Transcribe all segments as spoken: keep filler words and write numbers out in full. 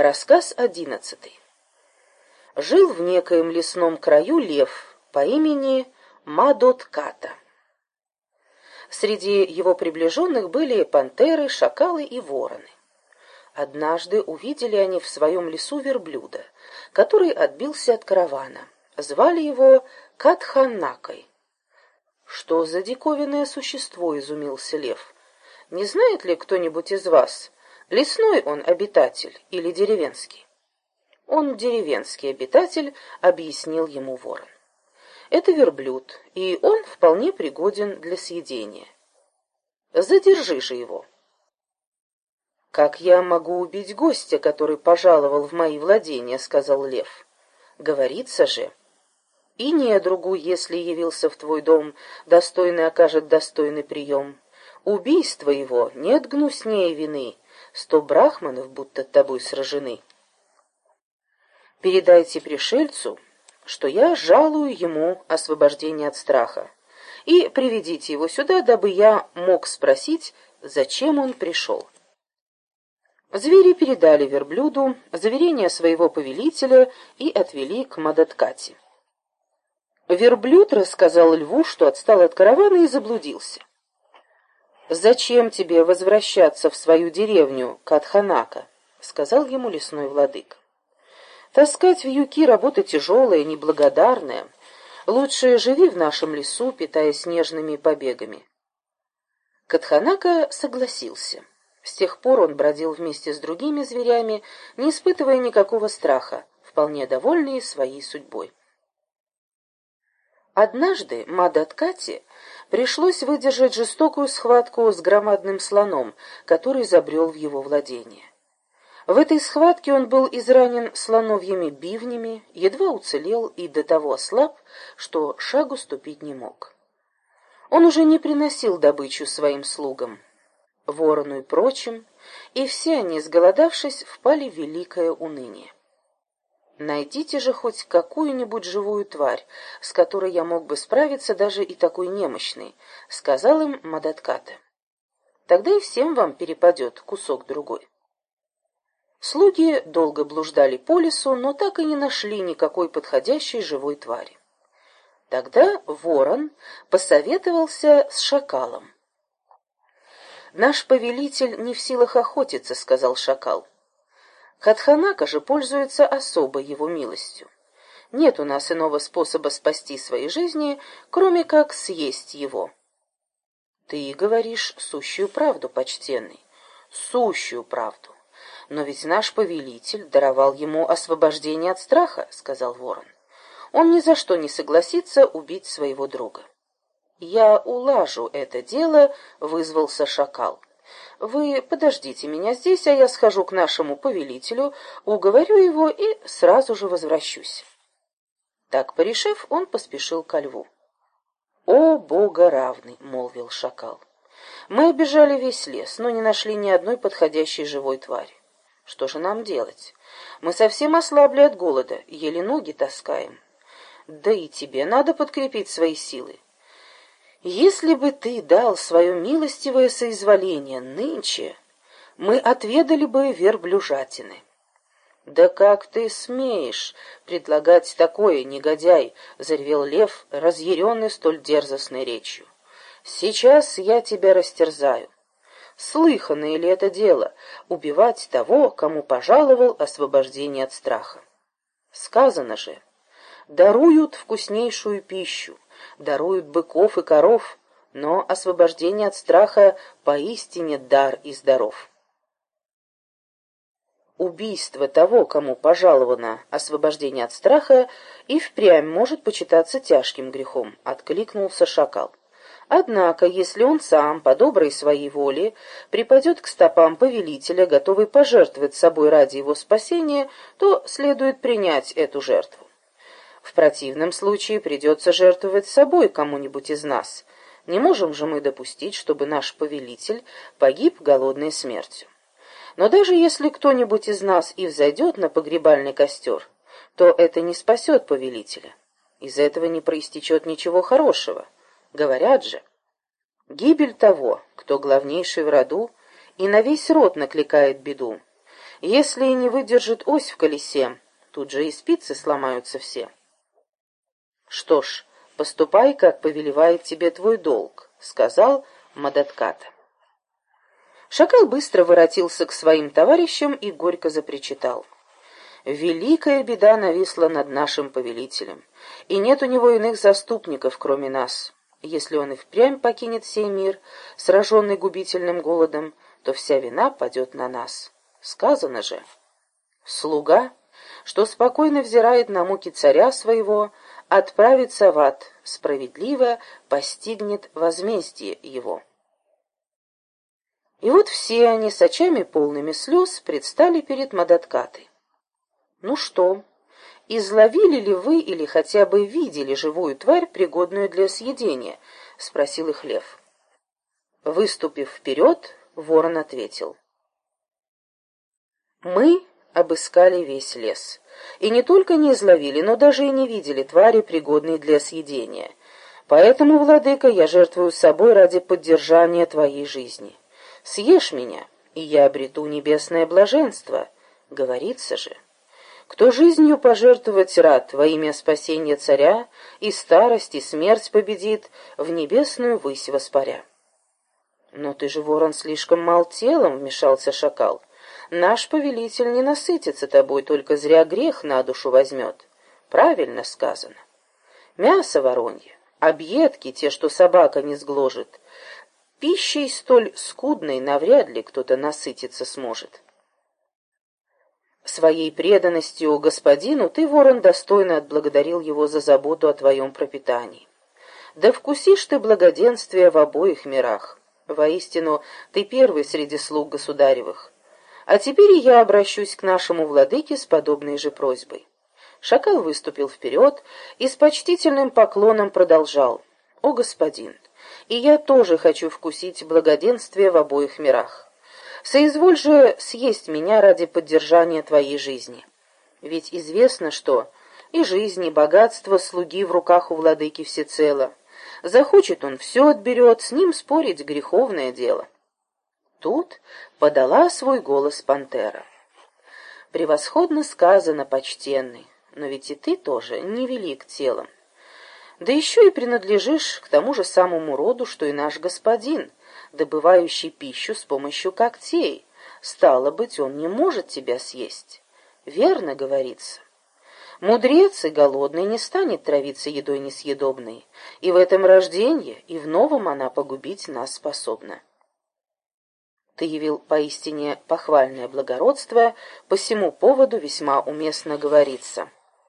Рассказ одиннадцатый. Жил в некоем лесном краю лев по имени Мадотката. Среди его приближенных были пантеры, шакалы и вороны. Однажды увидели они в своем лесу верблюда, который отбился от каравана. Звали его Катханакой. «Что за диковинное существо?» — изумился лев. «Не знает ли кто-нибудь из вас, лесной он обитатель или деревенский?» «Он деревенский обитатель», — объяснил ему ворон. «Это верблюд, и он вполне пригоден для съедения. Задержи же его». «Как я могу убить гостя, который пожаловал в мои владения?» — сказал лев. «Говорится же, и недругу, если явился в твой дом, достойный окажет достойный прием. Убийство его нет гнуснее вины, сто брахманов будто тобой сражены. Передайте пришельцу, что я жалую ему освобождение от страха, и приведите его сюда, дабы я мог спросить, зачем он пришел». Звери передали верблюду заверение своего повелителя и отвели к Мадоткате. Верблюд рассказал льву, что отстал от каравана и заблудился. «Зачем тебе возвращаться в свою деревню, Катханака?» — сказал ему лесной владыка. «Таскать вьюки — работа тяжелая, неблагодарная. Лучше живи в нашем лесу, питаясь нежными побегами». Катханака согласился. С тех пор он бродил вместе с другими зверями, не испытывая никакого страха, вполне довольный своей судьбой. Однажды Мадоткате пришлось выдержать жестокую схватку с громадным слоном, который забрел в его владение. В этой схватке он был изранен слоновьими бивнями, едва уцелел и до того ослаб, что шагу ступить не мог. Он уже не приносил добычу своим слугам, ворону и прочим, и все они, сголодавшись, впали в великое уныние. «Найдите же хоть какую-нибудь живую тварь, с которой я мог бы справиться, даже и такой немощный», — сказал им Мадотката. «Тогда и всем вам перепадет кусок-другой». Слуги долго блуждали по лесу, но так и не нашли никакой подходящей живой твари. Тогда ворон посоветовался с шакалом. «Наш повелитель не в силах охотиться», — сказал шакал. «Катханака же пользуется особой его милостью. Нет у нас иного способа спасти свои жизни, кроме как съесть его». «Ты говоришь сущую правду, почтенный, сущую правду. Но ведь наш повелитель даровал ему освобождение от страха», — сказал ворон. «Он ни за что не согласится убить своего друга». «Я улажу это дело», — вызвался шакал. «Вы подождите меня здесь, а я схожу к нашему повелителю, уговорю его и сразу же возвращусь». Так порешив, он поспешил ко льву. «О, богоравный!» — молвил шакал. «Мы обежали весь лес, но не нашли ни одной подходящей живой твари. Что же нам делать? Мы совсем ослабли от голода, еле ноги таскаем. Да и тебе надо подкрепить свои силы. Если бы ты дал свое милостивое соизволение нынче, мы отведали бы верблюжатины». «Да как ты смеешь предлагать такое, негодяй?» — заревел лев, разъяренный столь дерзостной речью. «Сейчас я тебя растерзаю. Слыханное ли это дело — убивать того, кому пожаловал освобождение от страха? Сказано же, даруют вкуснейшую пищу, даруют быков и коров, но освобождение от страха поистине дар и здоров». Убийство того, кому пожаловано освобождение от страха, и впрямь может почитаться тяжким грехом, — откликнулся шакал. Однако, если он сам, по доброй своей воле, припадет к стопам повелителя, готовый пожертвовать собой ради его спасения, то следует принять эту жертву. В противном случае придется жертвовать собой кому-нибудь из нас. Не можем же мы допустить, чтобы наш повелитель погиб голодной смертью. Но даже если кто-нибудь из нас и взойдет на погребальный костер, то это не спасет повелителя. Из этого не проистечет ничего хорошего. Говорят же, гибель того, кто главнейший в роду, и на весь род накликает беду. Если не выдержит ось в колесе, тут же и спицы сломаются все. Что ж, поступай, как повелевает тебе твой долг, сказал Мададката. Шакал быстро воротился к своим товарищам и горько запричитал. Великая беда нависла над нашим повелителем, и нет у него иных заступников, кроме нас. Если он и впрямь покинет сей мир, сраженный губительным голодом, то вся вина падет на нас. Сказано же, слуга, что спокойно взирает на муки царя своего, отправится в ад, справедливо постигнет возмездие его. И вот все они, с очами полными слез, предстали перед Мададкатой. «Ну что, изловили ли вы или хотя бы видели живую тварь, пригодную для съедения?» — спросил их лев. Выступив вперед, ворон ответил. «Мы обыскали весь лес, и не только не изловили, но даже и не видели твари, пригодной для съедения. Поэтому, владыка, я жертвую собой ради поддержания твоей жизни. Съешь меня, и я обрету небесное блаженство. Говорится же, кто жизнью пожертвовать рад во имя спасения царя, и старость, и смерть победит, в небесную высь воспаря». «Но ты же, ворон, слишком мал телом», — вмешался шакал. «Наш повелитель не насытится тобой, только зря грех на душу возьмет». «Правильно сказано. Мясо воронье, объедки, те, что собака не сгложит. Пищей столь скудной навряд ли кто-то насытиться сможет. Своей преданностью господину ты, ворон, достойно отблагодарил его за заботу о твоем пропитании. Да вкусишь ты благоденствия в обоих мирах. Воистину, ты первый среди слуг государевых. А теперь и я обращусь к нашему владыке с подобной же просьбой». Шакал выступил вперед и с почтительным поклоном продолжал. «О, господин, и я тоже хочу вкусить благоденствие в обоих мирах. Соизволь же съесть меня ради поддержания твоей жизни. Ведь известно, что и жизнь, и богатство слуги в руках у владыки всецело. Захочет он, все отберет, с ним спорить греховное дело». Тут подала свой голос пантера. «Превосходно сказано, почтенный, но ведь и ты тоже невелик телом. Да еще и принадлежишь к тому же самому роду, что и наш господин, добывающий пищу с помощью когтей. Стало быть, он не может тебя съесть. Верно говорится. Мудрец и голодный не станет травиться едой несъедобной, и в этом рожденье, и в новом она погубить нас способна. Ты явил поистине похвальное благородство, по сему поводу весьма уместно говорится.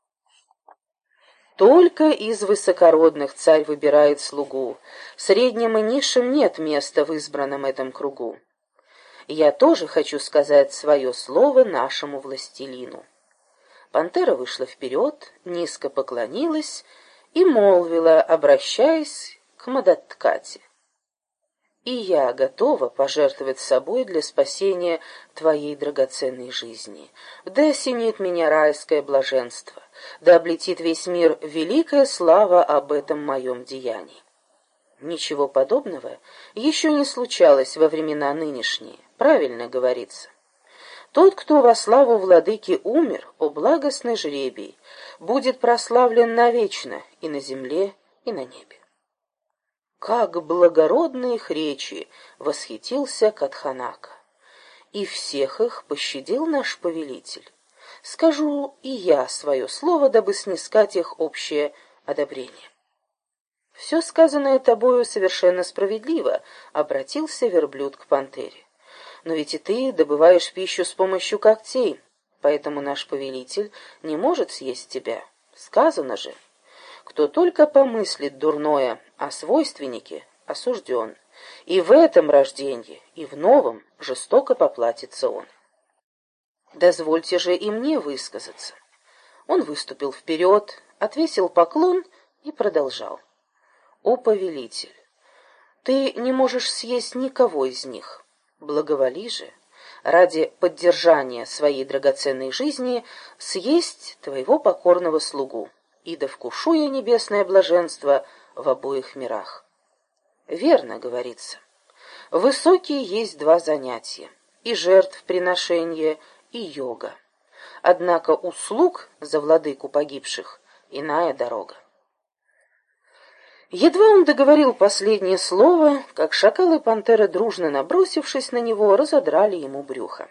Только из высокородных царь выбирает слугу, средним и низшим нет места в избранном этом кругу. Я тоже хочу сказать свое слово нашему властелину». Пантера вышла вперед, низко поклонилась и молвила, обращаясь к Мададкате. «И я готова пожертвовать собой для спасения твоей драгоценной жизни. Да осенит меня райское блаженство, да облетит весь мир великая слава об этом моем деянии». Ничего подобного еще не случалось во времена нынешние, правильно говорится. Тот, кто во славу владыки умер, о благостный жребий, будет прославлен навечно и на земле, и на небе. Как благородны их речи, восхитился Катханака. И всех их пощадил наш повелитель. Скажу и я свое слово, дабы снискать их общее одобрение. Все сказанное тобою совершенно справедливо, обратился верблюд к пантере. Но ведь и ты добываешь пищу с помощью когтей, поэтому наш повелитель не может съесть тебя. Сказано же, кто только помыслит дурное о свойственнике, осужден, и в этом рождении, и в новом жестоко поплатится он. Дозвольте же и мне высказаться. Он выступил вперед, отвесил поклон и продолжал. О, повелитель, ты не можешь съесть никого из них. Благоволи же, ради поддержания своей драгоценной жизни, съесть твоего покорного слугу, и да вкушу я небесное блаженство в обоих мирах. Верно говорится. Высокие есть два занятия, и жертвоприношение, и йога. Однако услуг за владыку погибших иная дорога. Едва он договорил последнее слово, как шакал и пантера, дружно набросившись на него, разодрали ему брюхо.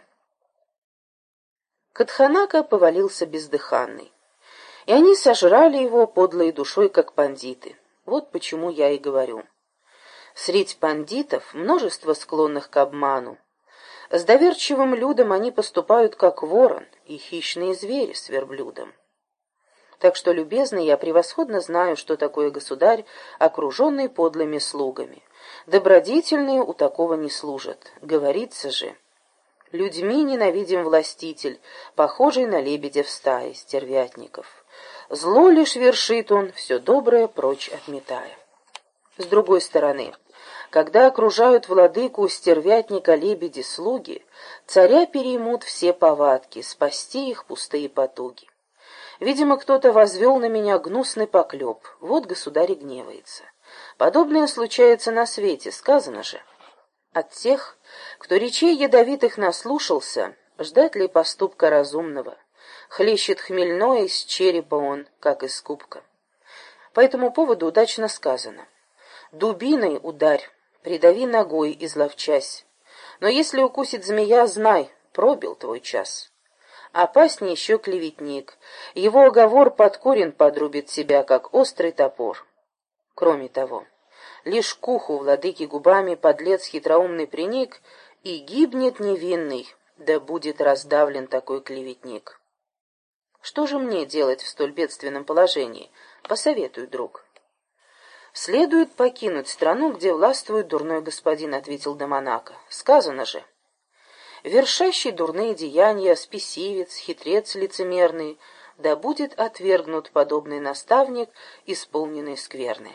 Катханака повалился бездыханный, и они сожрали его подлой душой, как пандиты. Вот почему я и говорю. Средь пандитов множество склонных к обману. С доверчивым людом они поступают, как ворон и хищные звери с верблюдом. Так что, любезный, я превосходно знаю, что такое государь, окруженный подлыми слугами. Добродетельные у такого не служат. Говорится же: людьми ненавидим властитель, похожий на лебедя в стае стервятников. Зло лишь вершит он, все доброе прочь отметая. С другой стороны, когда окружают владыку стервятника лебеди-слуги, царя переймут все повадки, спасти их пустые потуги. Видимо, кто-то возвел на меня гнусный поклеп, вот государь и гневается. Подобное случается на свете, сказано же. От тех, кто речей ядовитых наслушался, ждать ли поступка разумного? Хлещет хмельное из черепа он, как из кубка. По этому поводу удачно сказано: дубиной ударь, придави ногой, изловчась. Но если укусит змея, знай, пробил твой час. Опаснее еще клеветник. Его оговор под корень подрубит себя, как острый топор. Кроме того, лишь к уху владыки губами подлец хитроумный приник, и гибнет невинный, да будет раздавлен такой клеветник. Что же мне делать в столь бедственном положении? Посоветуй, друг. Следует покинуть страну, где властвует дурной господин, ответил Даманака. Сказано же: вершащий дурные деяния, спесивец, хитрец лицемерный, да будет отвергнут подобный наставник, исполненный скверны.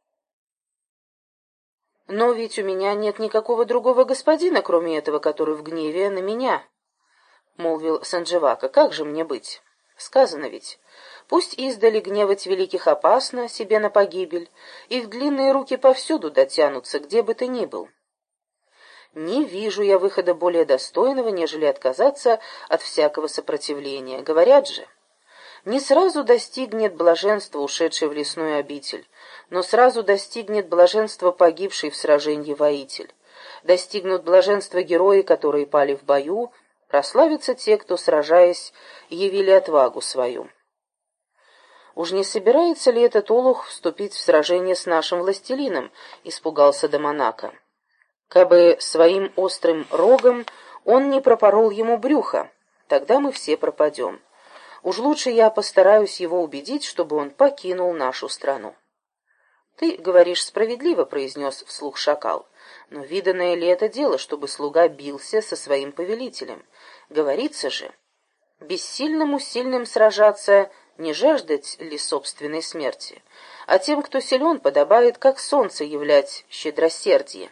Но ведь у меня нет никакого другого господина, кроме этого, который в гневе на меня, — молвил Сандживака. Как же мне быть? Сказано ведь: пусть издали гневать великих опасно, себе на погибель, их длинные руки повсюду дотянутся, где бы ты ни был. Не вижу я выхода более достойного, нежели отказаться от всякого сопротивления. Говорят же, не сразу достигнет блаженства ушедший в лесную обитель, но сразу достигнет блаженства погибший в сражении воитель. Достигнут блаженства герои, которые пали в бою, прославятся те, кто, сражаясь, явили отвагу свою. Уж не собирается ли этот олух вступить в сражение с нашим властелином? Испугался Даманака. Кабы своим острым рогом он не пропорол ему брюхо, тогда мы все пропадем. Уж лучше я постараюсь его убедить, чтобы он покинул нашу страну. Ты говоришь справедливо, произнес вслух шакал, но виданное ли это дело, чтобы слуга бился со своим повелителем? Говорится же: бессильному сильным сражаться, не жаждать ли собственной смерти, а тем, кто силен, подобает, как солнце, являть щедросердие.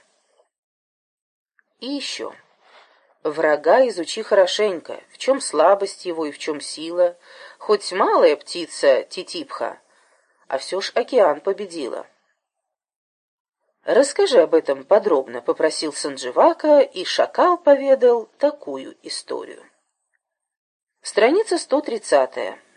И еще. Врага изучи хорошенько, в чем слабость его и в чем сила. Хоть малая птица Титипха, а все ж океан победила. Расскажи об этом подробно, попросил Сандживака, и шакал поведал такую историю. Страница сто тридцатая.